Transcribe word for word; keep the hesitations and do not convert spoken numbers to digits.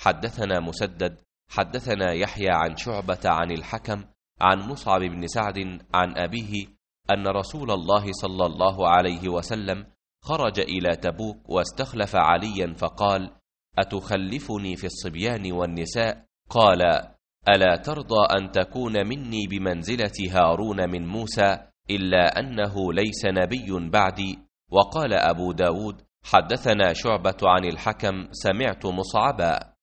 حدثنا مسدد حدثنا يحيى عن شعبة عن الحكم عن مصعب بن سعد عن أبيه أن رسول الله صلى الله عليه وسلم خرج إلى تبوك واستخلف عليا فقال: أتخلفني في الصبيان والنساء؟ قال: ألا ترضى أن تكون مني بمنزلة هارون من موسى، إلا أنه ليس نبي بعدي. وقال أبو داود: حدثنا شعبة عن الحكم سمعت مصعبا